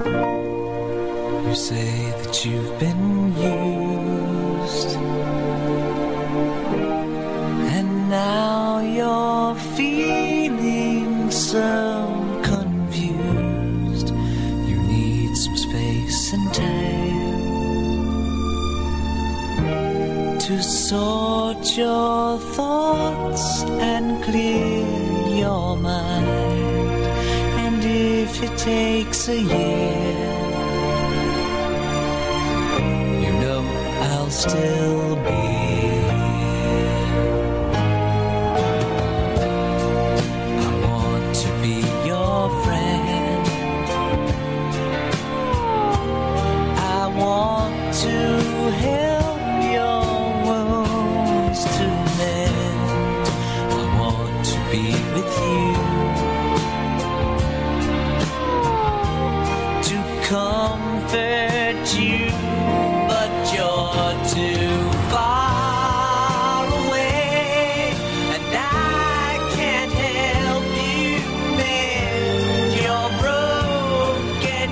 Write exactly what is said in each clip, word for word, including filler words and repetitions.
You say that you've been used, and now you're feeling so confused. You need some space and time to sort your thoughts and clear your mind. And if it takes a year, I'll still be here. I want to be your friend. I want to help your wounds to mend. I want to be with you, to comfort you. You're too far away, and I can't help you mend your broken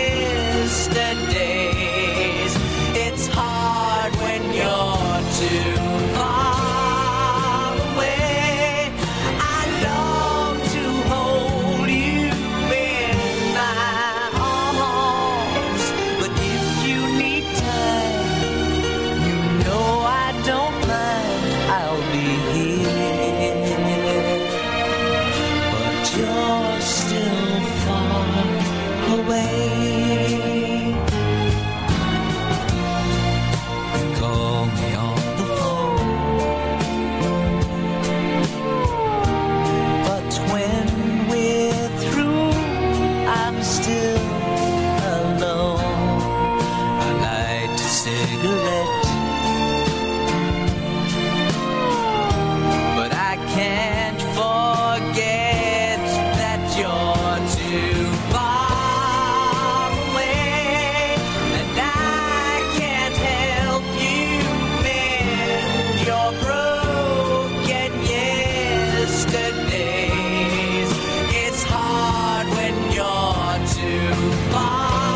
yesterdays. It's hard when you're too far away. I long to hold you in my arms, but if you need time, don't mind, I'll be here. But you're still far away. Call me on the phone, but when we're through, I'm still alone. I light a cigarette, can't forget that you're too far away, and I can't help you mend your broken yesterdays. It's hard when you're too far